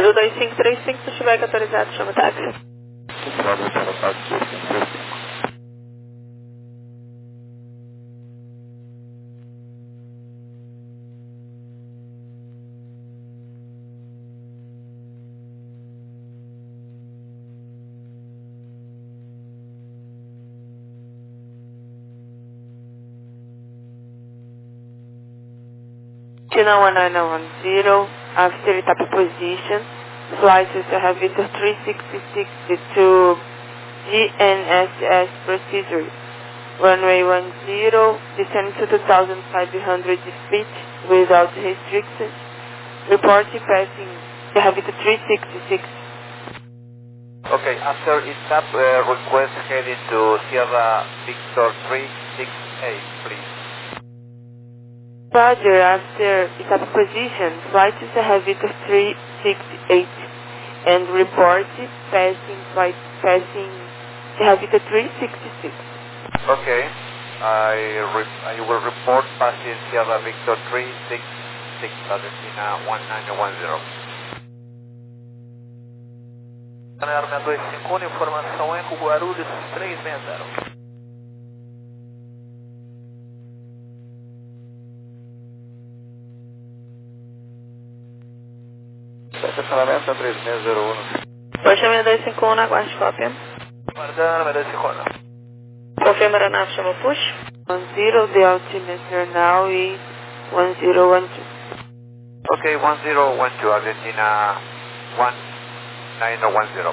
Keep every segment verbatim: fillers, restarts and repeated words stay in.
Número dois cinco três cinco, se estiver autorizado, chama o táxi. Pode chamar o táxi dois cinco três cinco. China one nine nine one zero, after top position, flight to Havita three sixty-six to G N S S procedure. Runway one zero, descend to two thousand five hundred feet without restrictions. Report passing Havita three sixty-six. Okay, after it's up, uh, request heading to Sierra Victor three six eight, please. Roger, after stop position, flight to Havita three six eight and report passing flight passing Havita three sixty-six. Okay, I, re I will report passing Sierra Victor three six six, Argentina one nine one zero. Canal seis dois cinco um, informação Eco Guarulhos três seis zero. Estacionamento três seis zero um. Poxa, seis dois cinco um, aguarde cópia. Guardando, seis dois cinco um. Confirma a aeronave, chama o push. one zero, the altimeter now is one zero one two. Okay, one zero one two, Argentina one nine one zero.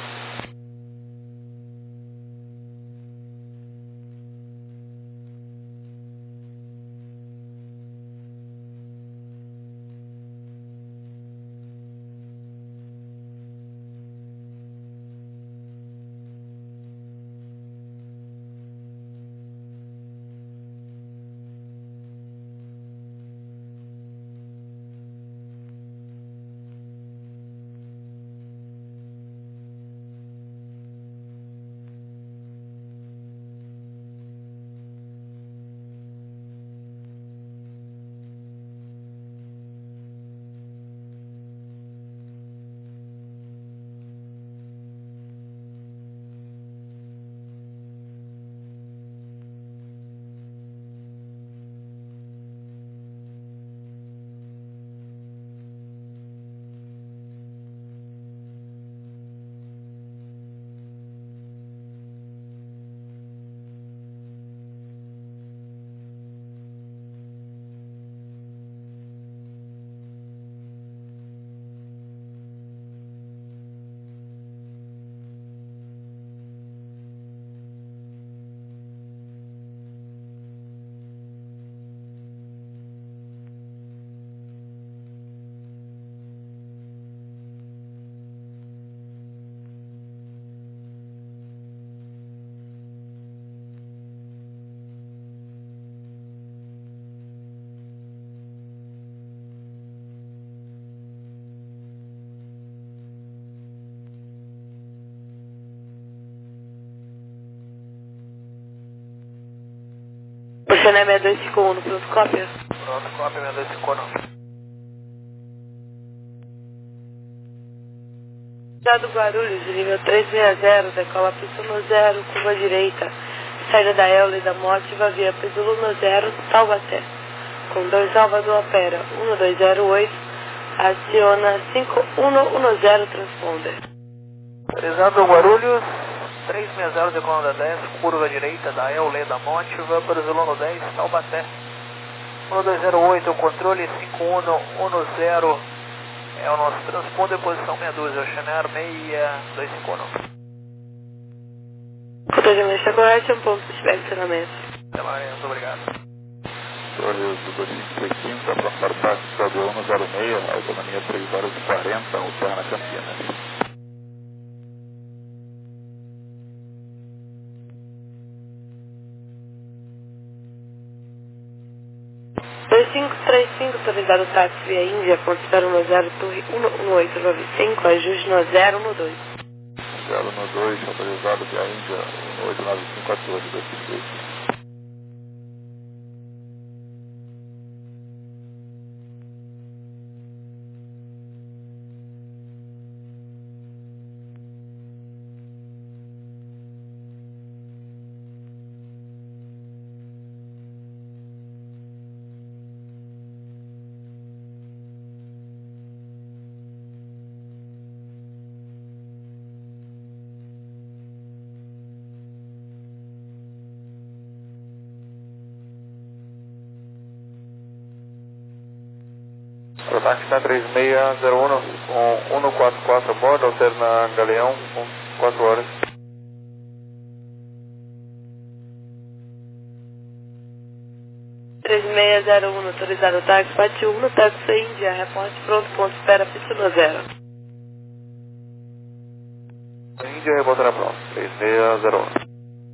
Você não é seis dois cinco um no pronto cópia? Pronto, cópia seis dois cinco um. Estado Guarulhos, nível três seis zero, decola Pisuno zero, curva direita, saída da Eula e da Mótiva via Pisuno zero, Taubaté. Com dois Salvador opera um dois zero oito, aciona cinco um um zero transponder. Autorizado Guarulhos três seis zero, decolando dez, curva direita da Eula e da Mótiva, Pisuno dez, Taubaté. um dois zero oito, controle cinco um um zero. É o nosso transponder, posição meia dúzia, Oceanar seis dois cinco um. Controle está correto, é um ponto de direcionamento. Até mais, muito obrigado. Guarulhos do dois cinco três cinco, aproximado táxi Estadual um zero seis, autonomia três horas e quarenta, Alterna Campinas. dois cinco três cinco, autorizado táxi via Índia, ponto zero um zero, torre um um oito nove cinco, ajuste no zero um dois. zero um dois, autorizado via Índia, um oito nove cinco, quatorze, dois cinco três cinco. O táxi está três seis zero um com um quatro quatro a bordo, alterna Galeão com quatro horas. três seis zero um, autorizado táxi, bate um no táxi Índia, reporte pronto, ponto, espera, pista zero. Índia, reportará pronto, três seis zero um.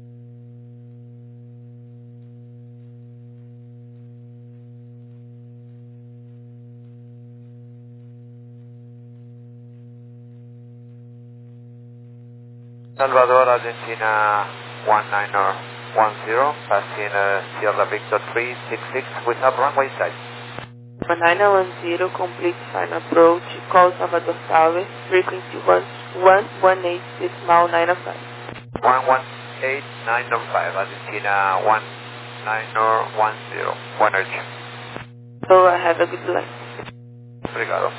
Salvador, Argentina one nine one zero, passing uh, Sierra Victor three six six with up runway side. one nine one zero, complete final approach, call Salvador Tower, frequency one one one eight decimal nine five. one one eight nine five, Argentina one nine one zero, one urge. So I have a good luck. Obrigado.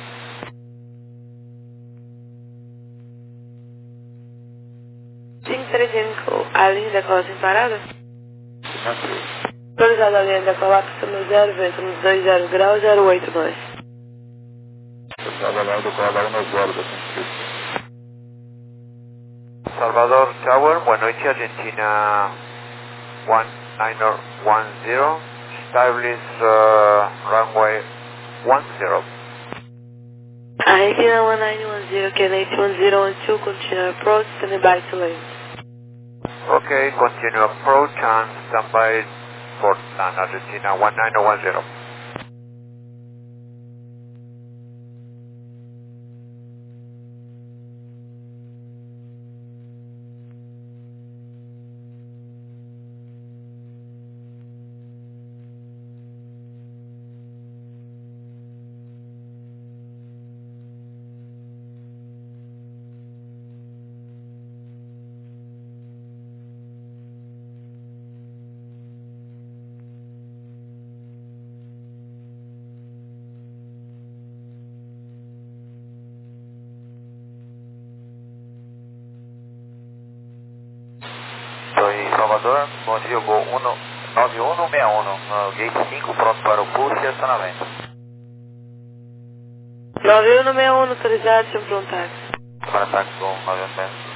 cinco três cinco, a linha da cola sem parada? Manteve. Autorizado a linha da cola, no zero, vento nos dois zero graus, zero oito nós. Salvador do Cola um zero da Centro. Salvador Tower, boa noite, Argentina one nine one zero, establish uh, runway one zero. Argentina one nine one zero, Kennedy one zero one two, continue approach, stand by to land. Okay, continue approach and stand by for land, Argentina one nine one zero. Estou em Salvador, bom dia, voo nove um seis um, no gate cinco, pronto para o pulso e acionamento. nove um seis um, autorizado, deixa eu para um táxi. Para táxi com nove um seis um.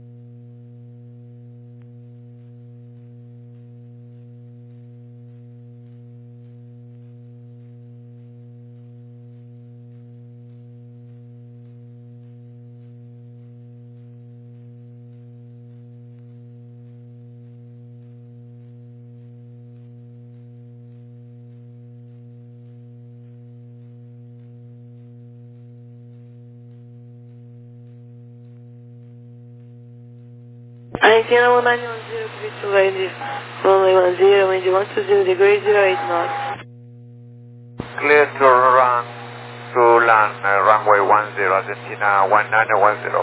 Argentina one nine one zero, clear to land, runway one zero, wind one two zero degrees, zero eight knots. Clear to run to land, uh, runway one zero, Argentina one nine one zero.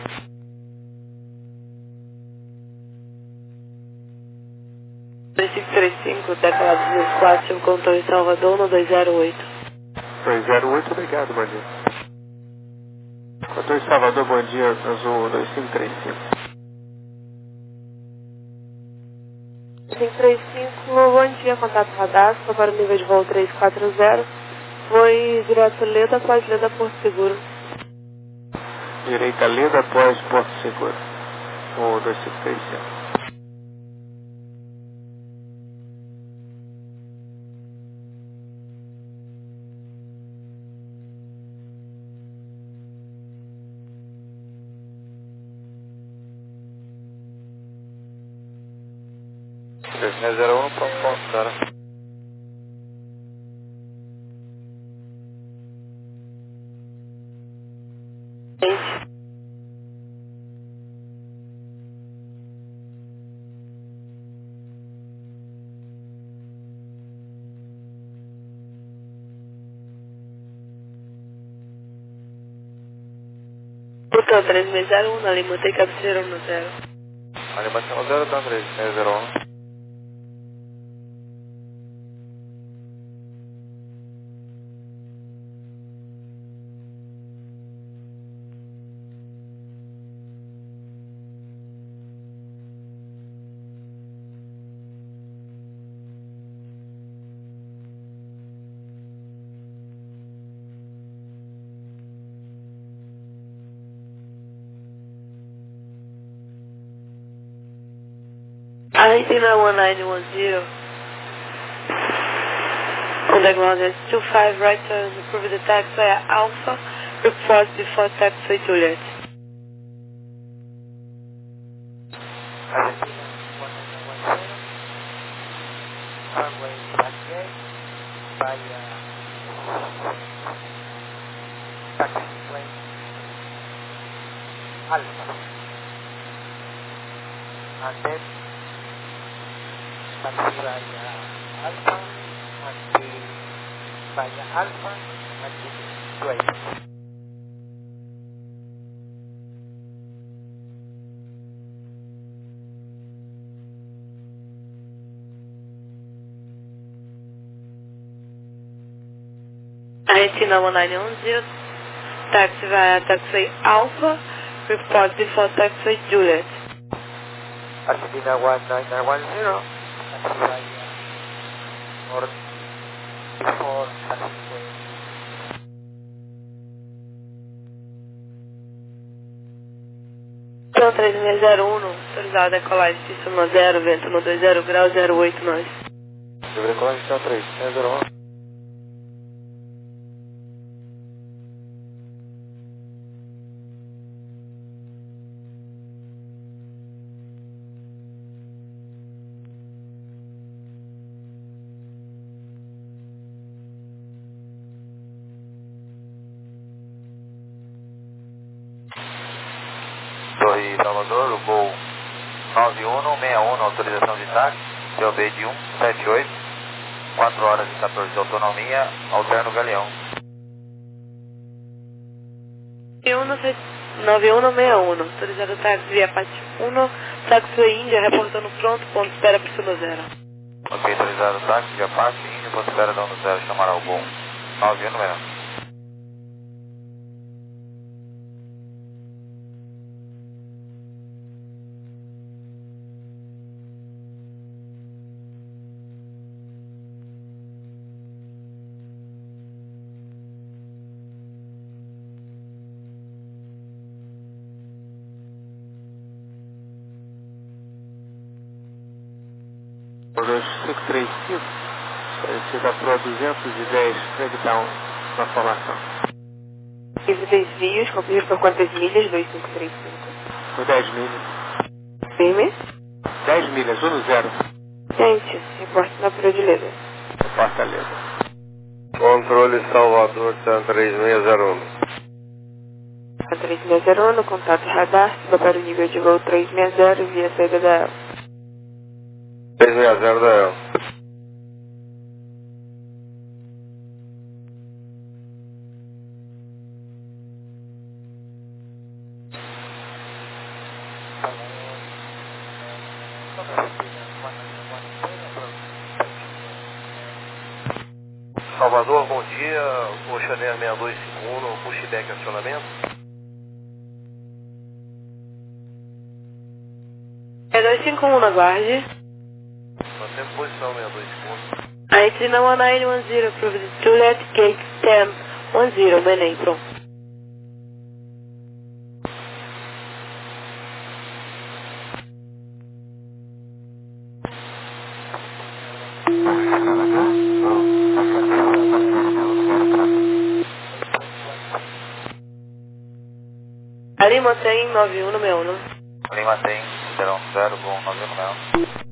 cinco três cinco, teclado duzentos e quatro, seu controle Salvador, no dois zero oito. dois zero oito, obrigado, bom dia. Controle Salvador, bom dia, Azul dois cinco três cinco. cinco três cinco, bom dia, contato radar, para o nível de voo três quatro zero, foi direto Leda após Leda Porto Seguro. Direita Leda após Porto Seguro, o dois cinco três cinco. três seis zero um, pronto, pronto, cara. Portão três seis zero um, na Lima, tem cabeceira no zero. Animação zero, tá, três seis zero um. Argentina one nine one zero. On the ground is two five right turn, approve the taxiway Alpha, report before taxiway Juliet. Argentina one nine one zero. Runway taxiway via taxiway Alpha. And then taxi via Alpha, and the via Alpha, and the Great. Argentina one nine one zero, taxi via taxiway Alpha, report before taxiway Juliet. Argentina one nine one zero, taxi via or before taxiway. Então três seis zero um, autorizado a decolagem Sistema zero, vento no dois zero graus, zero oito nós. Livre decolagem, então três seis zero um. Torre Salvador, o Gol nove um seis um, autorização de táxi, C O B de um sete oito, quatro horas e quatorze de autonomia, alterno Galeão. nove um seis um, autorizado táxi via Pátio um, taxiway Índia, reportando pronto, ponto espera para cima zero. Ok, autorizado táxi via Pátio Índia, ponto espera dono zero, chamará o Gol nove um seis um. dois cinco três cinco, solicita Pro duzentos e dez, breakdown na formação. Livre desvios, confirme por quantas milhas? dois cinco três cinco. Por dez milhas. Firme. dez milhas, um zero. Gente, reporte na Prodileza. Fortaleza. Controle Salvador, três seis zero um. três seis zero um, contato radar, suba para o nível de voo três seis zero via saída da E L. três seis zero da E L. Salvador, bom dia, Oceaneer seis dois cinco um, no pushback acionamento. seis dois cinco um na guarde. Mantendo posição seis dois cinco um. Argentina one nine one zero, approved Juliet Gate ten one zero, main apron. Ali mantém nove um no meu, não? Ali mantém zero um zero, Gol nove um seis um.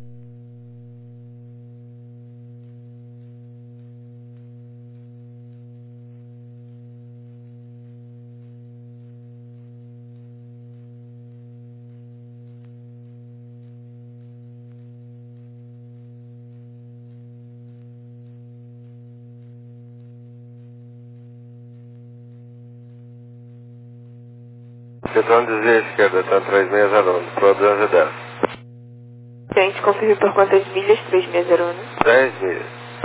Retorno desvio à esquerda, tá três seis zero um, Pro duzentos e dez. Gente, confirme por quantas milhas? três seis zero um. dez milhas.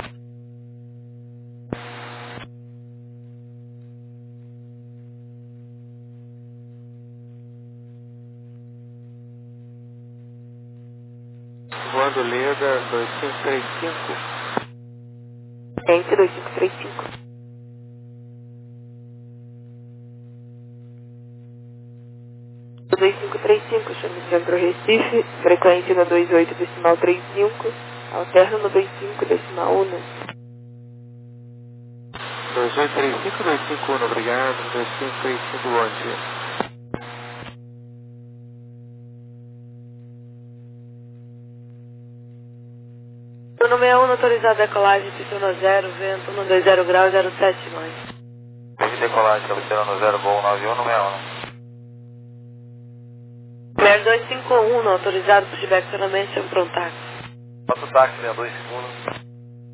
Voando Leda dois cinco três cinco. Gente, dois cinco três cinco. dois cinco cinco três cinco, chame Centro Recife, frequência no dois oito decimal trinta e cinco, alterno no vinte e cinco decimal um. dois oito três cinco, dois cinco um, obrigado, dois cinco três cinco, bom dia. No sessenta e um, autorizado decolagem, pistão no zero, vento um dois zero graus, zero sete mais. Desde decolagem, cabeceira no zero, voo nove um no sessenta e um. zero dois cinco um, autorizado pushback acionamento, chame pronto táxi. Passa o táxi, sessenta e dois segundos.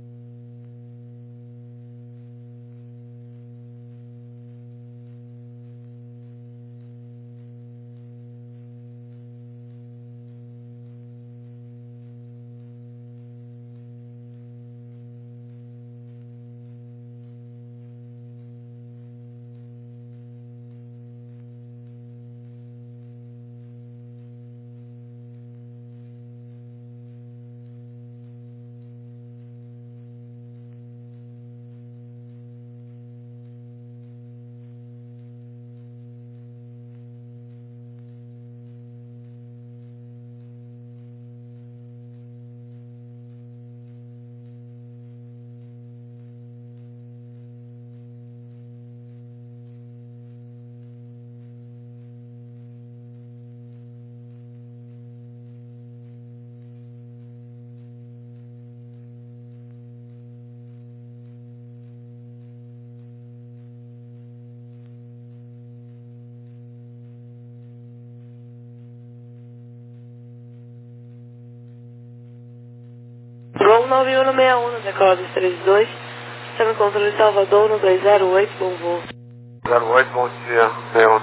Gol nove um no sessenta e um, decola dos trinta e dois, chame controle Salvador no dois zero oito, bom voo. zero oito, bom dia, sessenta e um.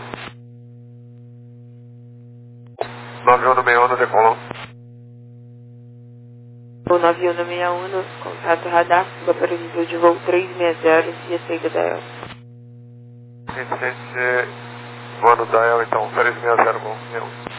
nove um no sessenta e um, decolão. Gol nove um no sessenta e um, contato radar, suba para o nível de voo trezentos e sessenta e aceita da El. Vicente, voando da El, então, trezentos e sessenta, bom, sessenta e um.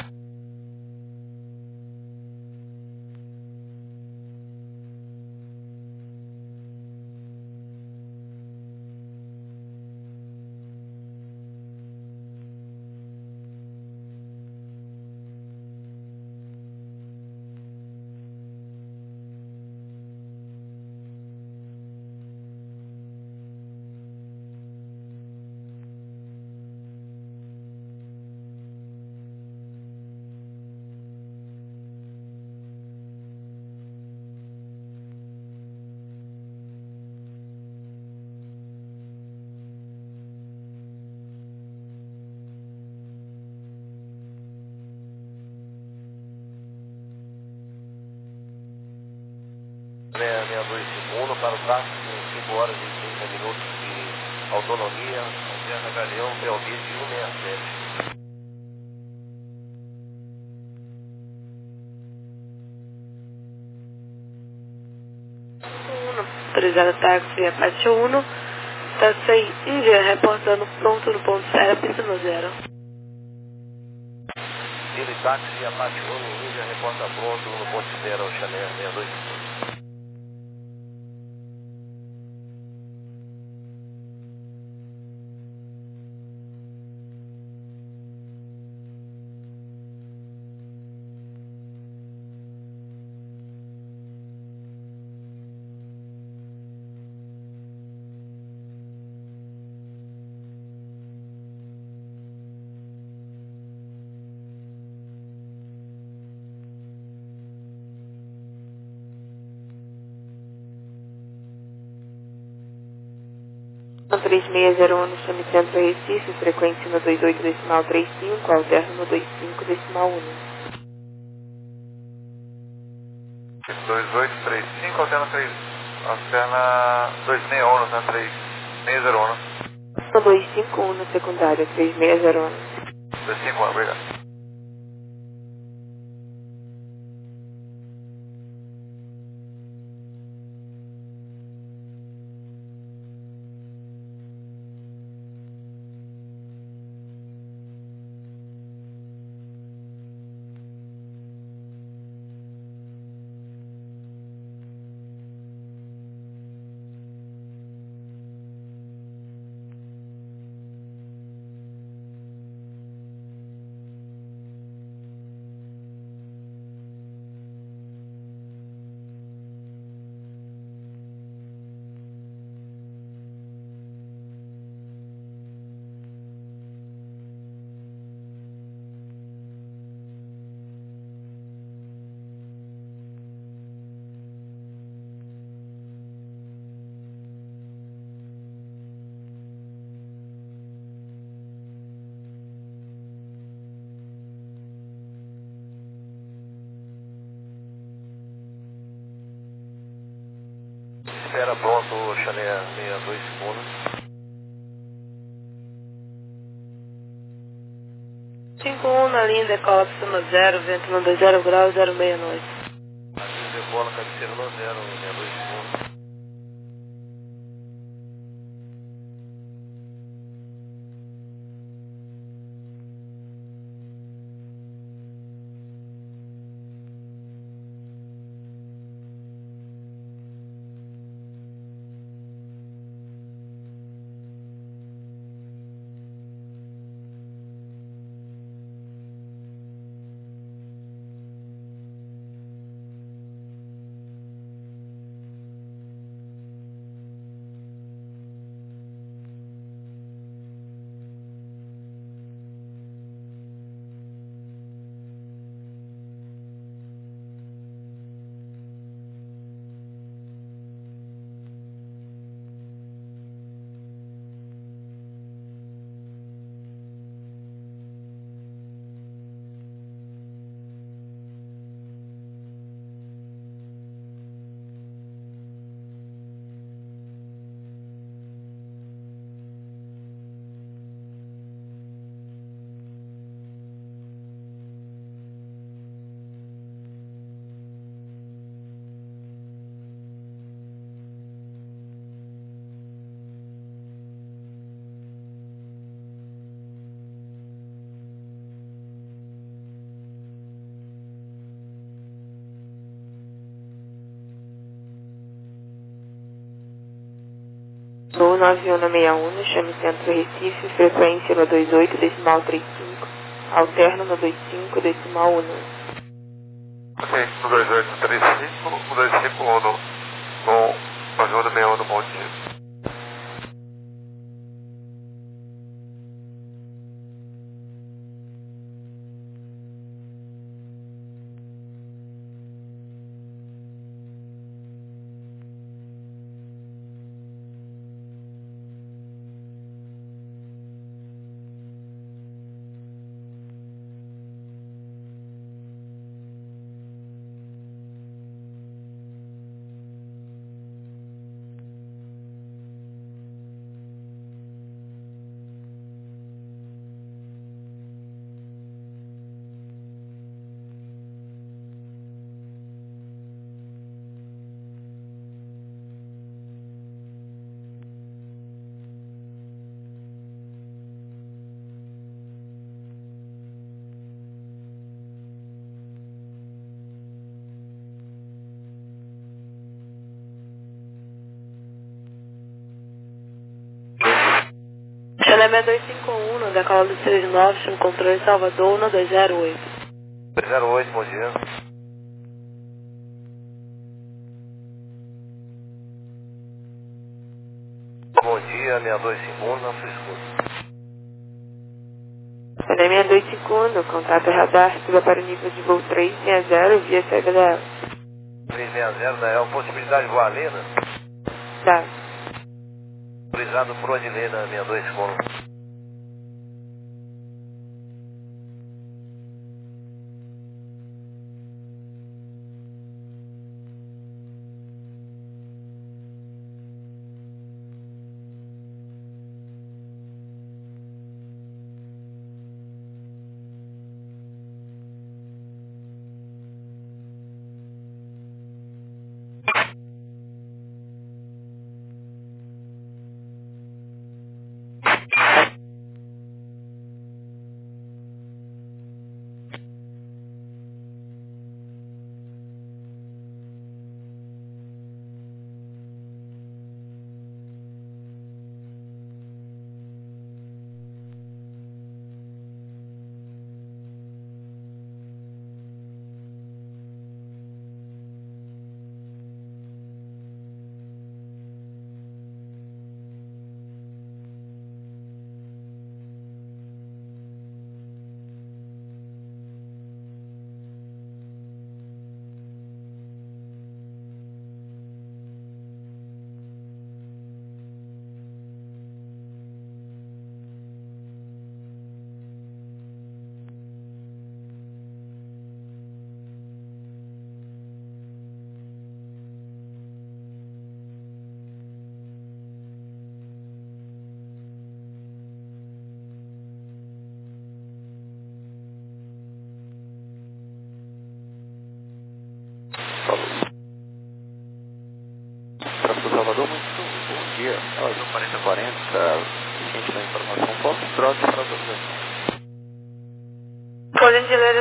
sessenta e dois segundos para o táxi com cinco horas e trinta minutos de autonomia, Alterna Galeão, P O B de cento e sessenta e sete. Autorizado táxi Apache um, táxi Índia, reportando pronto no ponto zero, pista no zero. Ele táxi Apache um, Índia, reporta pronto no ponto zero, Chanel sessenta e dois segundos. três seis zero um no chame Centro Recife, frequência no dois oito decimal trinta e cinco, alterno no vinte e cinco decimal um. dois oito três cinco, alterna três, alterna dois seis um, alterna três seis zero um. No dois cinco um no secundário, três seis zero um. dois cinco um, obrigado. espera pronto, Chanel sessenta e dois segundos. cinco um na linha, decola para cima zero, vento no dois zero graus, zero seis noite. Aviso decola, cabeceira no zero, sessenta e dois segundos. Voo nove um na sessenta e um, chame Centro Recife, frequência no dois oito, decimal trinta e cinco, alterno no dois cinco, decimal um. Ok, no dois oito três cinco, no dois cinco um, no nove um na sessenta e um, bom dia. Chanel dois cinco um, no decola do três nove, chama controle Salvador, no dois zero oito. dois zero oito, bom dia. Bom dia, sessenta e dois segundos, na sua escuta. Chanel sessenta e dois cinco um, contato radar, suba para o nível de voo três seis zero, via C B D L. três seis zero, da E L, possibilidade de voar a Lena? Tá. Autorizado por Odilena, sessenta e dois segundos.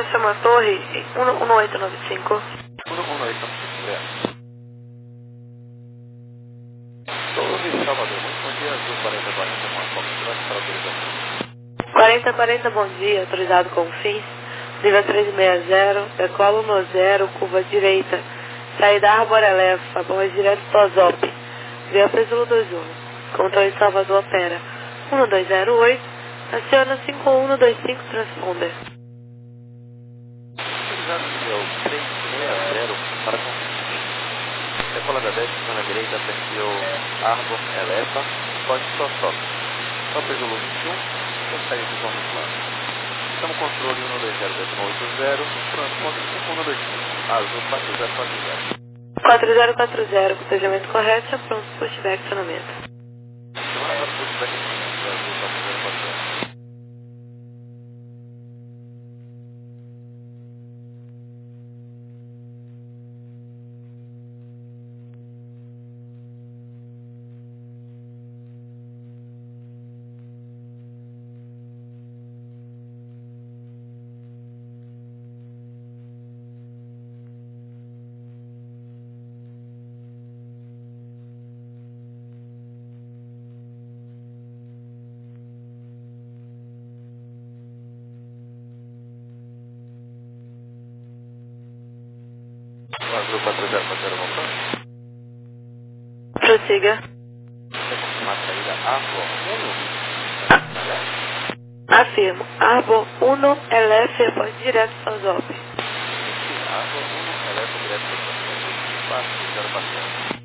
chama Torre um oito nove cinco. um um oito nove cinco, é. Torre Salvador, muito bom dia, azul quarenta quarenta, com a Fox para autorização. quarenta quarenta, bom dia, autorizado com fins. Nível trezentos e sessenta, decolo no zero, curva direita. Saída Árbora Lefa, bomba direto Tozop. Via Presulo dois um. Controle Salvador opera um dois zero oito. Aciona cinco um dois cinco, transponder. Autorizado nível trezentos e sessenta para confins. Decola da dez, na direita, perfil Arbor Elefa, pode Tozop. Só Presulo vinte e um, consegue ficou no plano. Estamos controle um dois zero dois oito zero, transponder cinco um dois cinco, azul quatro zero quatro zero. quatro zero quatro zero, procedimento correto, já pronto, pushback acionamento. Semana para pushback acionamento, azul quatro zero quatro zero. Azul quatro zero quatro zero, voltando. Prossiga. Vai confirmar a saída Arbor um. Afirmo. Arbor um, L F, pode direto Tozop. Arbor um, eleva direto para o Tozop. quatro zero quatro zero.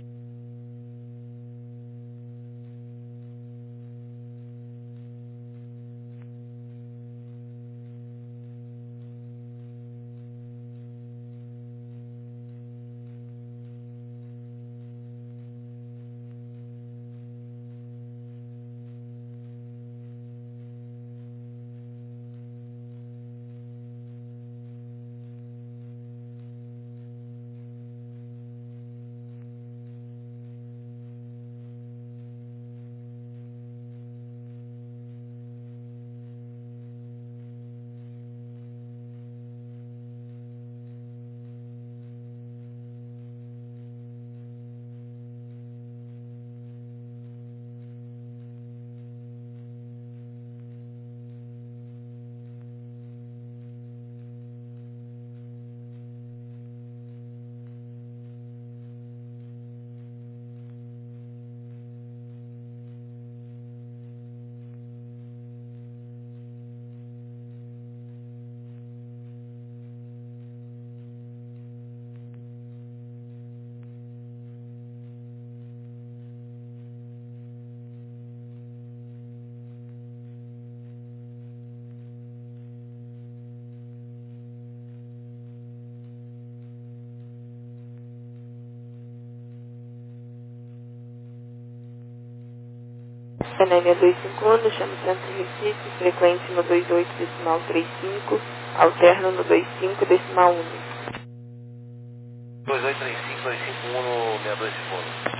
N M dois cinco um, chama Centro Recife, frequência no dois oito decimal trinta e cinco, alterno no vinte e cinco decimal um. dois oito três cinco dois cinco um no sessenta e dois segundos.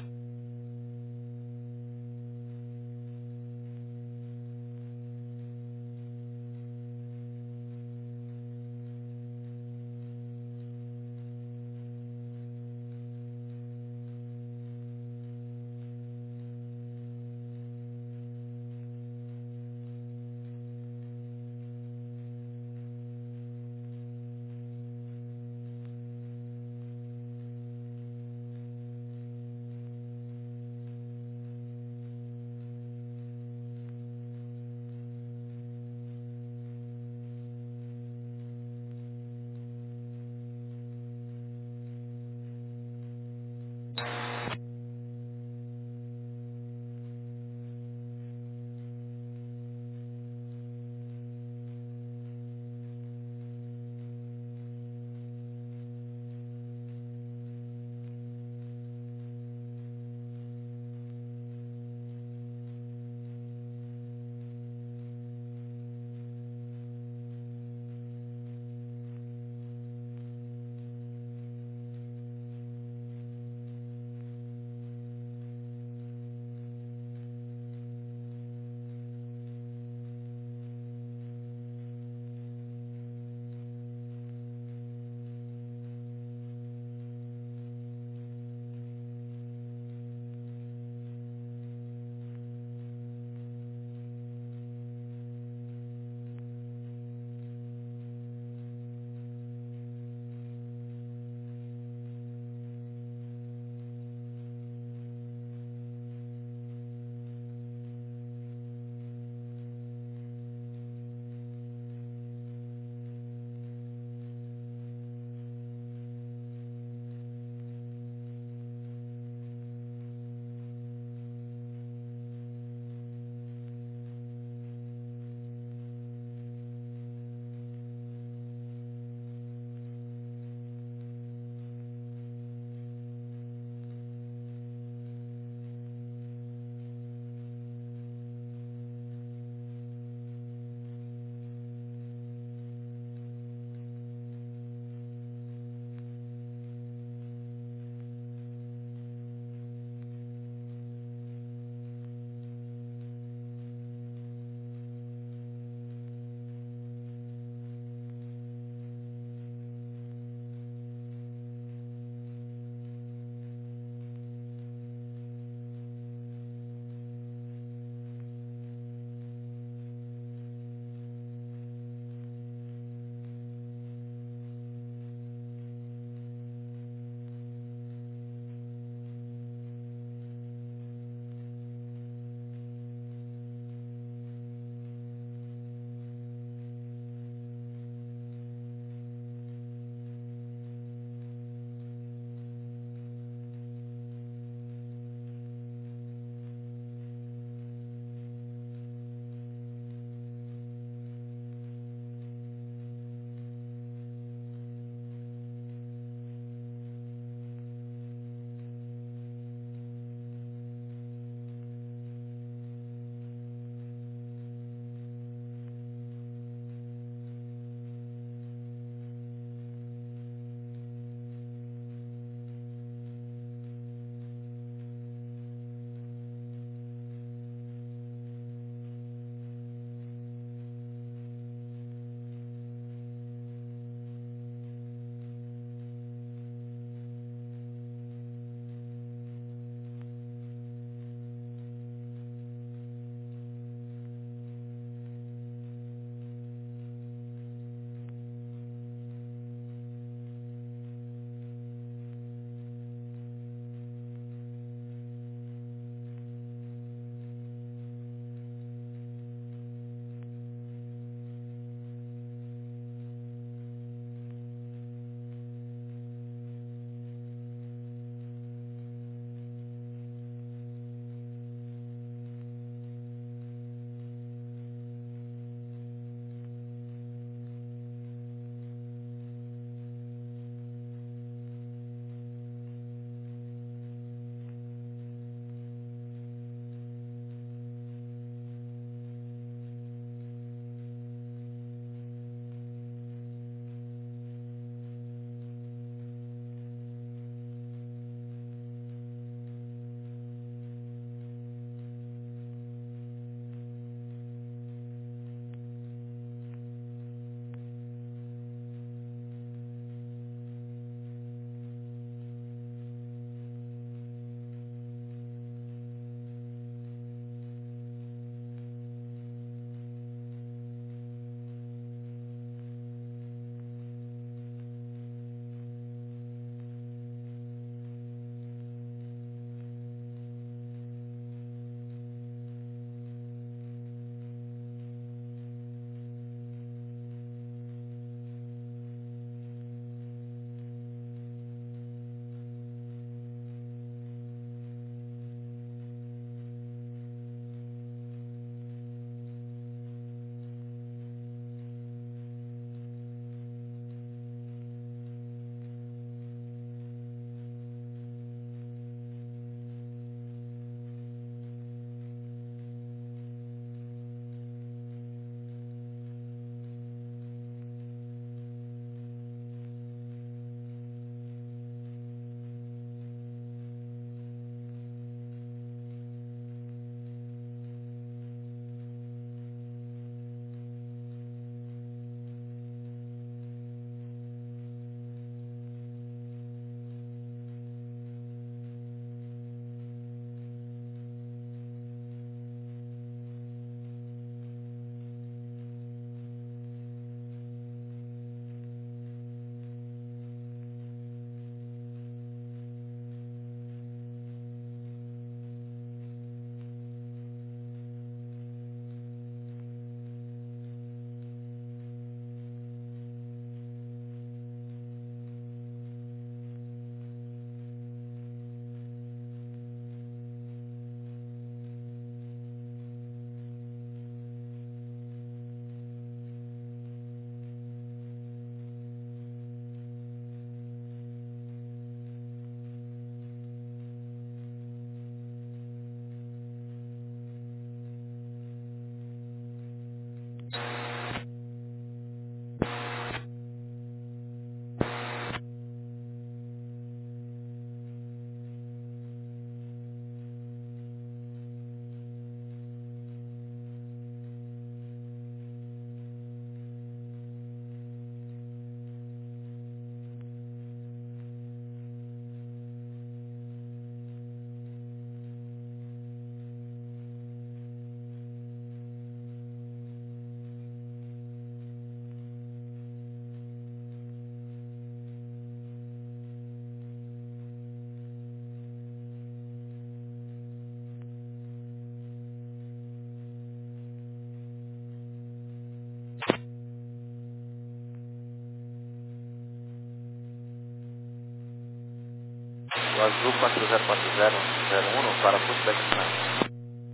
Azul quatro zero quatro zero zero um para pushback final.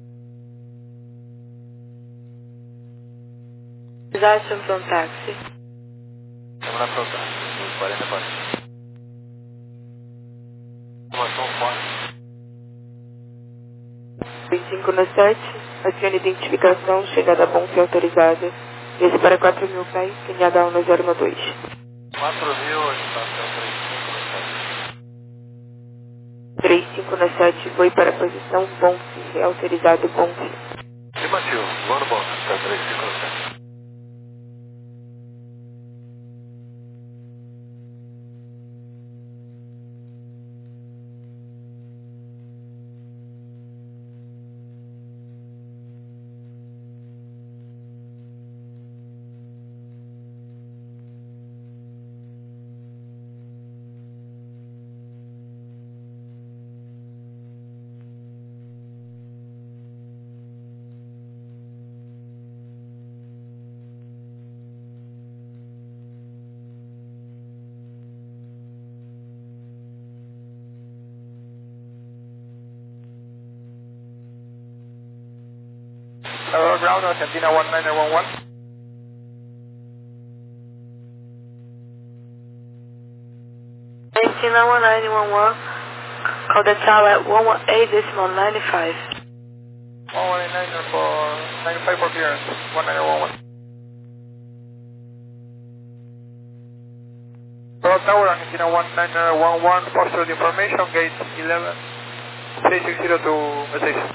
Desation from taxi. Vamos lá para o táxi, dos quarenta e quatro. Informação fora. vinte e cinco no sete, acione identificação, chegada a ponte autorizada. Esse para quatro mil pés, linhada um zero um dois. quatro mil, estação trinta e cinco no sete. trinta e cinco no sete, foi para a posição, ponte autorizado, ponte. Afirmativo, voando bom, está trinta e cinco no sete. Hello, ground, Argentina one nine one one. Argentina one nine one one, call the tower at one one eight decimal nine five. one one eight nine for ninety-five for clearance, one nine one one. Hello, tower, Argentina one nine one one, posted information, gate eleven, three six zero to station.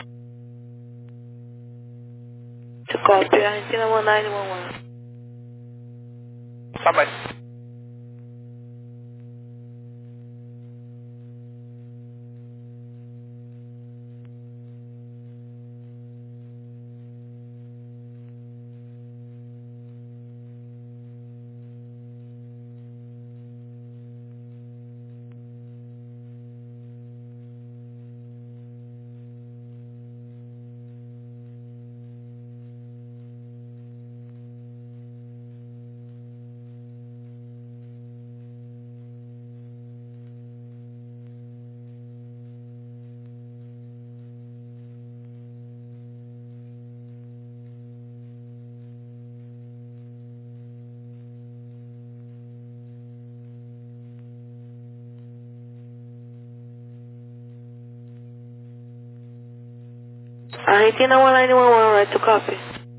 To copy, Argentina one nine one one. Standby. Argentina one nine one one, right to copy.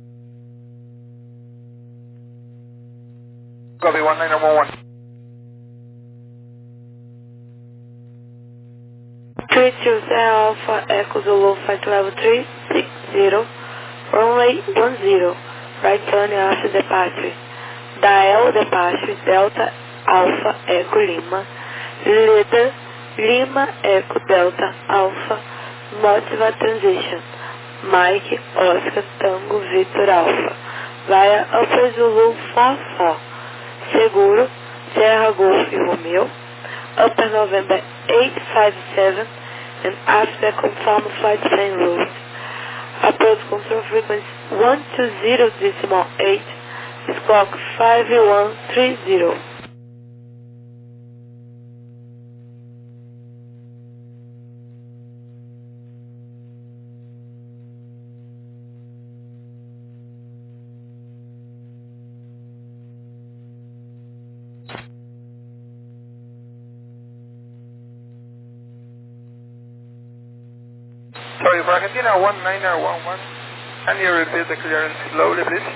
Copy, one nine one one. three two zero Alpha Echo Zulu flight level three six zero, runway one zero, right turn after departure. Dial departure Delta Alpha Echo Lima, leader Lima Echo Delta Alpha, Motiva Transition, Mike Oscar Tango Victor Alpha, via Upper Zulu four four, seguro Sierra Golf Romeo, Upper November eight five seven, and after confirm flight plane route. Approach control frequency one two zero decimal eight, squawk five one three zero. Sorry, for Argentina one nine one one, can you repeat the clearance slowly, please?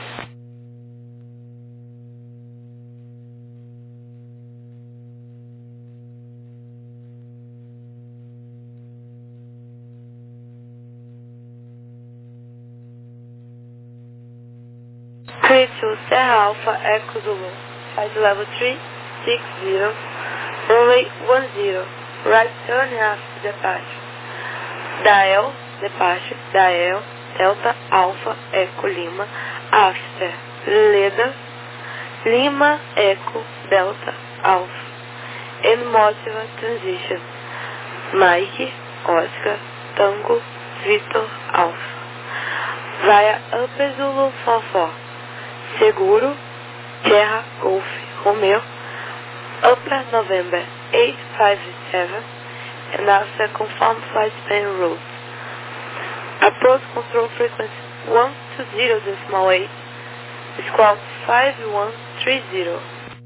three two Sierra Alpha Echo Zulu, flight level three six zero, runway one zero, right turn after departure. Dial, departure, Dial, Delta Alpha Echo Lima, after, Leda, Lima Echo Delta Alpha, and Motiva Transition, Mike, Oscar, Tango, Victor Alpha, via Upper Zulu four four, seguro, Sierra Golf Romeo, Upper November eight five seven, and after confirmed flight plan rules. Approach control frequency one two zero decimal eight, squawk five one three zero.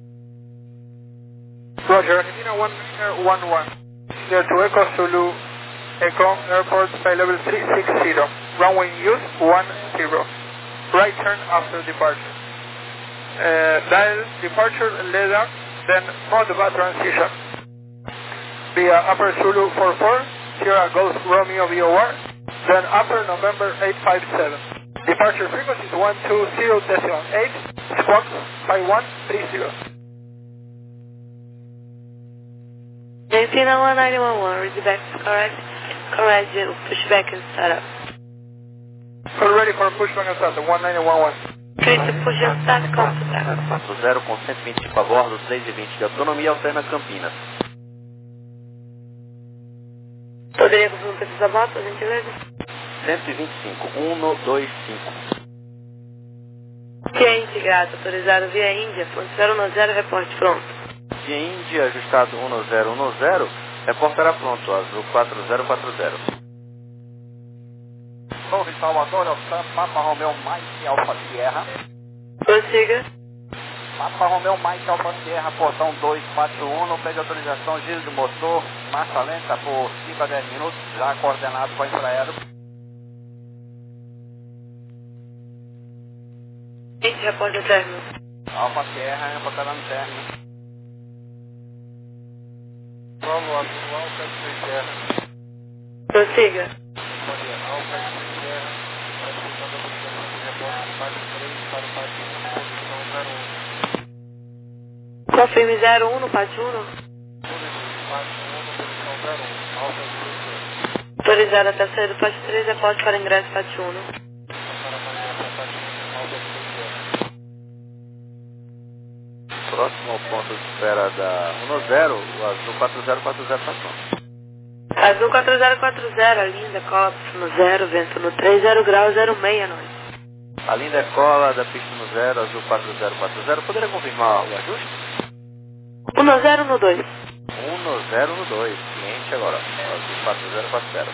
Roger, Argentina one nine one one. Clear to Echo Zulu, Echo Airport Flight Level three six zero. Runway use one zero. Right turn after departure. Uh, dial departure leader, then Modbus transition. Via Upper Zulu four four, Sierra Golf Romeo V O R, then Upper November eight five seven. Departure frequency is one two zero decimal eight, squawk five one three zero. Argentina one nine one one, read back correct, correct, pushback and startup. We're ready for pushback and start, one nine one one. Clear to push and start, contact. quatro zero com cento e vinte de a bordo, três e vinte de autonomia, alterna Campinas. Poderia confirmar com esses abatos, por gentileza? cento e vinte e cinco, um dois cinco. Via Índia, gato, autorizado via Índia, ponto zero um zero, reporte pronto. Via Índia, ajustado um zero um zero, reportará pronto, azul quatro zero quatro zero. Novo em Salvador, Alçan, Papa Romeu Mike Alfa Sierra. Prossiga. Papa Romeu Mike Alfa Sierra, portão dois quatro um, pede autorização, giro de motor, marcha lenta por cinco a dez minutos, já coordenado com a Infraero. Gente, reporte o término. Alfa Sierra, reportará no término. Bravo Azul, Alfa X Sierra. Prossiga. Bom dia, Alfa X Sierra, praticando a autorização de reporte de parte três para o parte um, posição zero um. Confirme zero um no parte um. Parte um, posição zero um, Alfa X Sierra. Autorizado até sair do parte três, reporte para ingresso parte um. Para amanhã, para parte um, Alfa X Sierra. Próximo ao ponto de espera da um zero, o azul quatro zero quatro zero está pronto. Azul quatro zero quatro zero, linda, cola no zero, vento no três, zero graus, zero seis, noite. A linda é cola da pista no zero, azul quatro zero quatro zero. Poderia confirmar o ajuste? um zero no dois. um zero no dois, cliente agora, azul quatro zero quatro zero.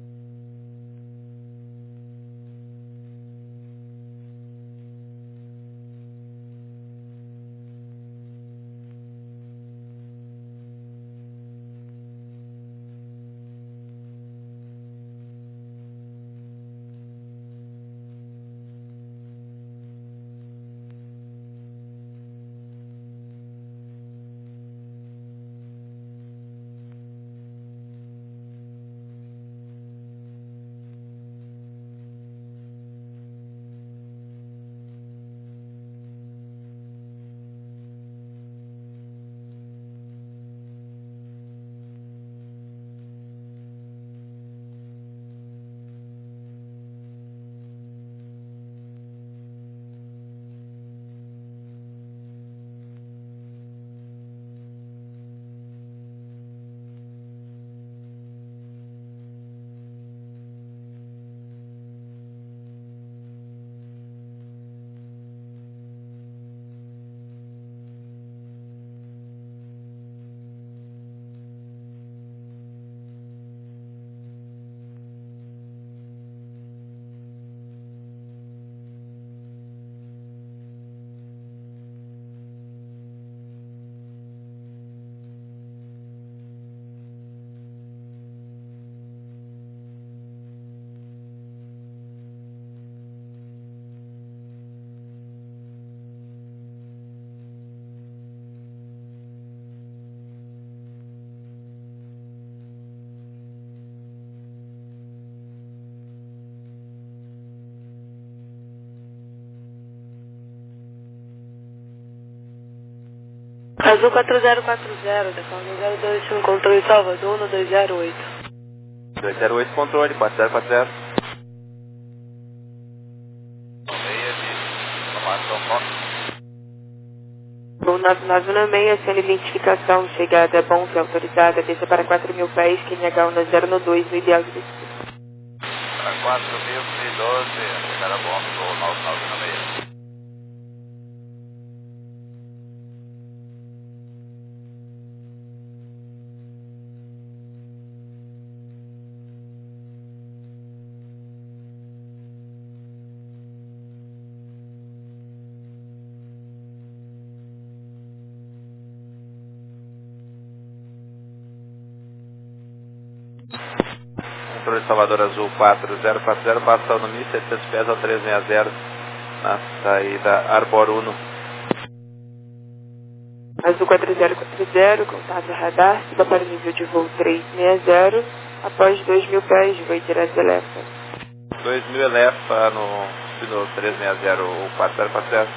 Azul quatro zero quatro zero, decolando zero dois um, controle Salvador no dois zero oito. dois zero oito controle, quatro zero quatro zero. Meia de informação pronta. Bom, nove nove nove seis, sem identificação, chegada bom, que é autorizada, desça para quatro mil pés, Q N H um zero no dois, no ideal de destino. Para quatro mil e doze, chegada bom, voo nove nove nove seis. controle Salvador Azul quatro zero quatro zero, passa autonomia setecentos pés ao trezentos e sessenta na saída Arbor Uno. Azul quatro zero quatro zero, contato radar, suba para o nível de voo trezentos e sessenta, após dois mil pés, voo direto de Elefa. dois mil Elefa no, no trezentos e sessenta, o quatro zero quatro zero.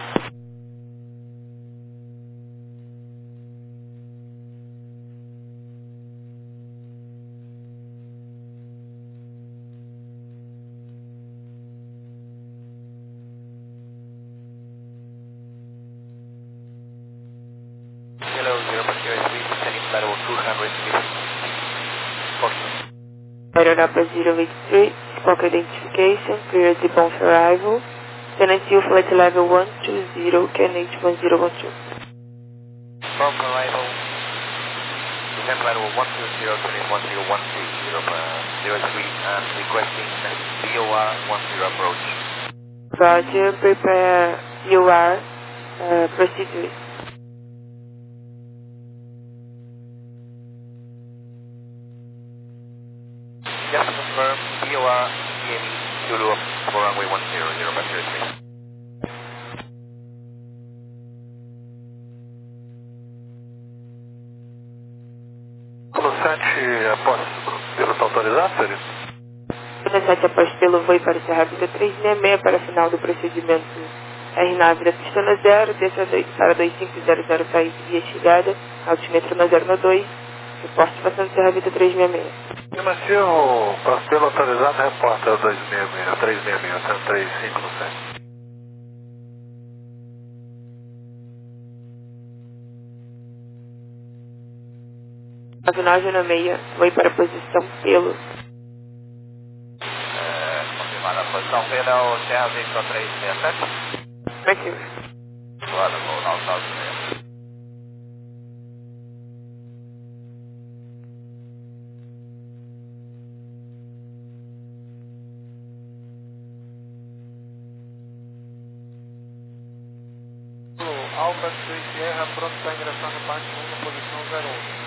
Aeronauta zero eight three, Spock identification, clear the bomb for arrival. Tenancy flight level one two zero, K N H one zero one two. Bomb arrival, descent level one two zero, K N H one zero one two, zero three, and requesting B O R one zero approach. Roger, prepare B O R, uh, procedures. Just to confirm, B O R, C M E, Zulu, for runway one zero zero by zero three. sete, após piloto autorizado, seria? sete após pelo voo para Serra Vida trezentos e sessenta e seis para final do procedimento R nove da pista na zero, desça para dois cinco zero zero para via chegada, altímetro na zero dois, reporte passando Serra Vida trezentos e sessenta e seis. Afirmativo, pelo autorizado, repórter dois seis seis, três seis seis, três cinco sete. nove nove na meia, voo para a posição pelo. É, confirmada a posição pela Serra Victor trezentos e sessenta e sete. Aqui. Claro, vou nove nove seis. Alfa Suíte Sierra, pronto para ingressar no Parque um na posição zero um.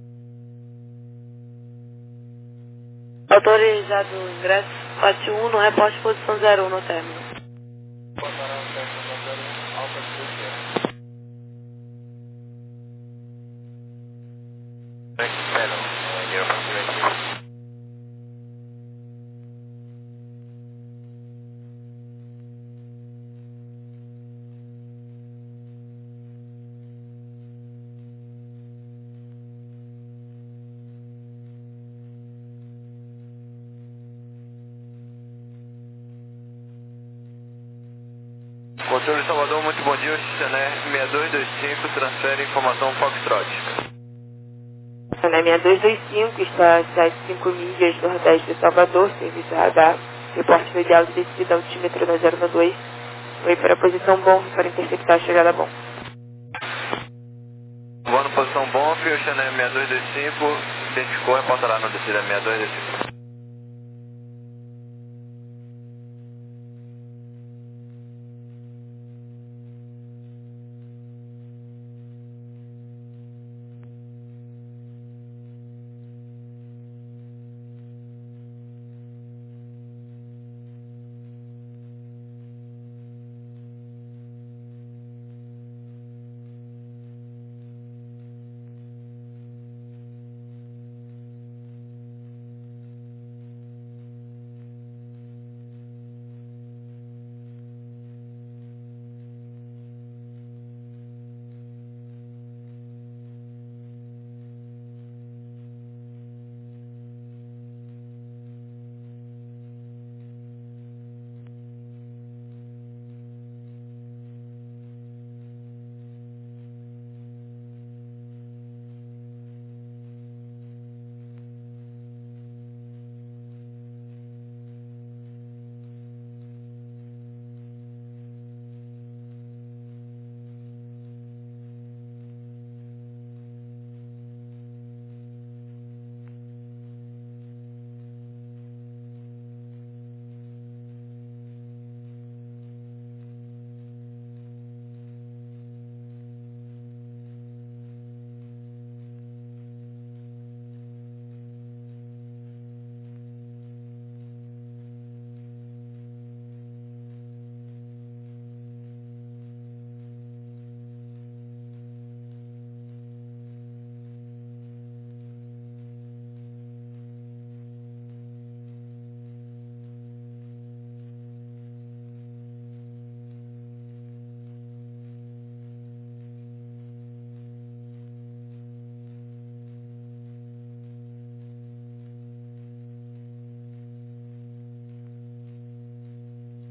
Autorizado o ingresso, Pátio um, no reporte posição zero um no término. Botará o término da zero um, Alfa Suíte Sierra. Zero, zero para zero. Controle Salvador, muito bom dia, Xané seis dois dois cinco, transfere informação Foxtrot. Xané seis dois dois cinco está a sete cinco milhas do nordeste de Salvador, serviço radar, reporte ideal de descida altímetro na zero dois, foi para a posição bom para interceptar a chegada bom. Voando posição bom, Fio Xané seis dois dois cinco, identificou, reportará no descida seis dois dois cinco.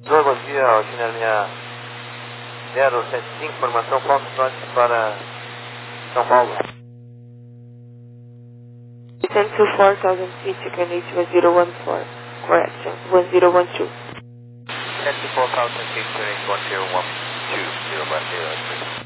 Oi, bom dia, Altinha zero sete cinco, formação Foxtrot para São Paulo. Descend to four thousand feet, you can reach one zero one four. Correction, one zero one two. Descend to four thousand feet, you can reach one zero one two, zero one zero three.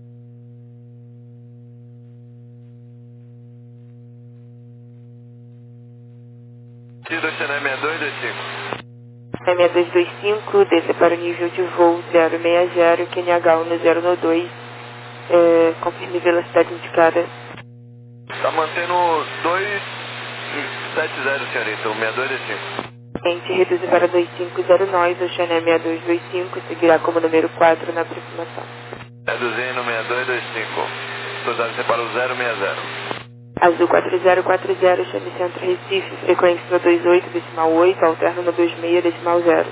Tiro Chennai seis dois dois cinco. seis dois dois cinco, desça para o nível de voo zero seis zero, Q N H um zero um dois, é, confirme velocidade indicada. Tá mantendo dois sete zero, senhorita, o seis dois dois cinco. Gente, reduza para dois cinco zero nós, o Chennai seis dois dois cinco, seguirá como número quatro na aproximação. Reduzindo seis dois dois cinco. Autorizado para o zero seis zero. Azul quatro zero quatro zero, chame Centro Recife, frequência no dois oito, decimal oito, alterno no dois seis, decimal zero.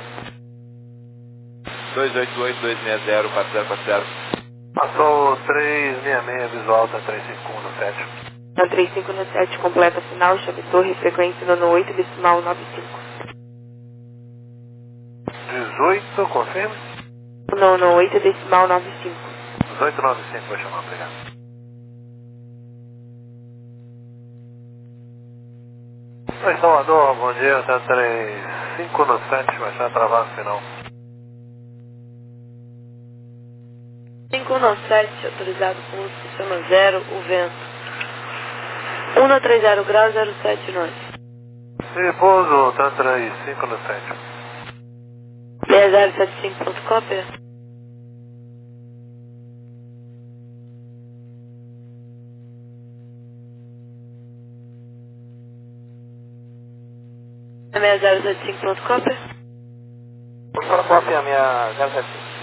dois oito oito, dois seis zero, quatro zero quatro zero. Passou três seis seis, visual, tá três cinco um no sete. Na três cinco no sete, completa final, chame Torre, frequência no oito, decimal nove cinco. dezoito, confirma? No, no oito, decimal nove cinco. dezoito nove cinco, vou chamar, obrigado. Oi, Salvador, bom dia, tá três cinco no sete, vai ser travado no final. cinco no sete, autorizado com sistema zero, o vento. um no trinta graus, zero sete nós. E pouso, tá três cinco no sete. seis zero sete cinco, ponto cópia. seis zero sete cinco, ponto cópia. Para cópia, a minha zero sete cinco.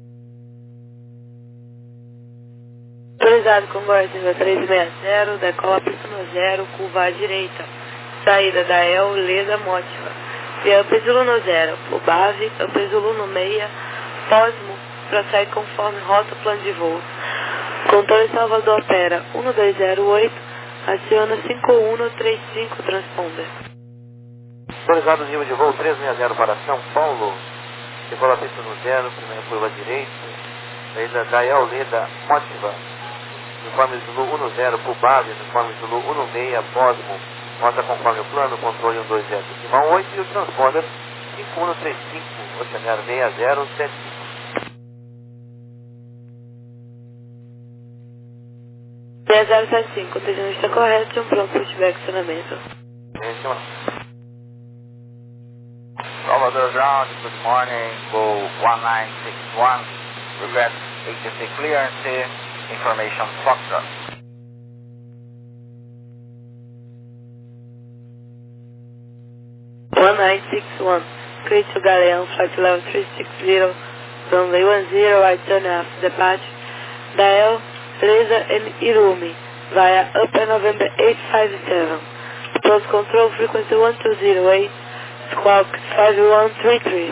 Autorizado com Gordon três seis zero, decola pista no zero, curva à direita. Saída da El, Leda, Mótiva. Via Upper Zulu no zero, o Bave, Upper Zulu no meia, Posmo, prossegue conforme rota plano de voo. Controle Salvador opera um dois zero oito, aciona cinco um três cinco, transponder. Autorizado nível de voo três seis zero para São Paulo. Decola pista no zero, primeira curva à direita. Saída da El, Leda, Mótiva. Uniforme Zulu um zero, Pubave, uniforme Zulu um seis, Posmo, nota conforme o plano, controle um dois zero, decimal oito e o transponder cinco um três cinco, Oceanário seis zero sete cinco. seis zero sete cinco, o conteúdo está correto, um pronto para estiver acionamento. Salvador ground, good morning, go one nine six one, request A T C clearance, information Foxtrot. one nine six one, clear to Galeão, flight level three six zero, runway one zero, right turn after departure, Dael, Leza and Irumi, via Upper November eight five seven, approach control frequency one two zero eight, squawk five one three three.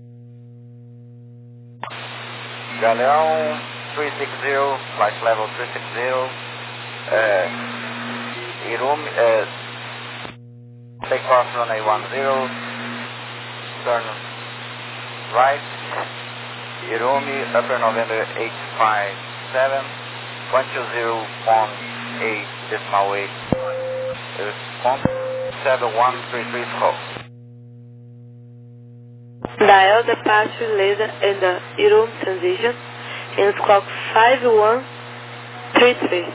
Galeão three six zero, flight level three six zero, uh, Irumi, uh, take off runway one zero, turn right, Irumi, Upper November eight five seven, one two zero one eight, decimal eight, response seven one three three call. Dial departure Leza and the Irum transition in squawk five one three three.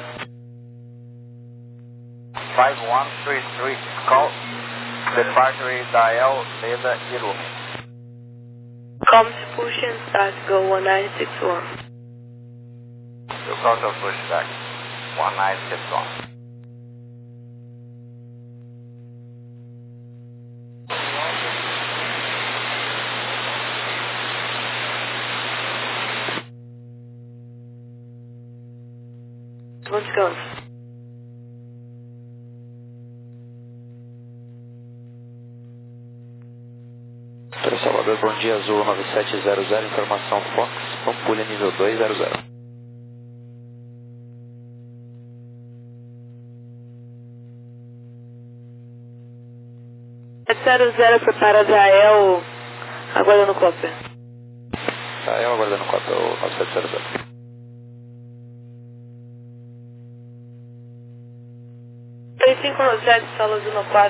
five one three three call. Departure Dial Leza Irumi. Comms push and start go one nine six one. Your counter pushback one nine six one. Let's go. Para Salvador, bom dia, Azul nove sete zero zero, informação Fox, Pampulha nível dois zero zero. sete zero zero, prepara Israel, Aguardando cópia. Tá, eu aguardando cópia, o nove sete zero zero. três cinco nove sete, sala zero quatro.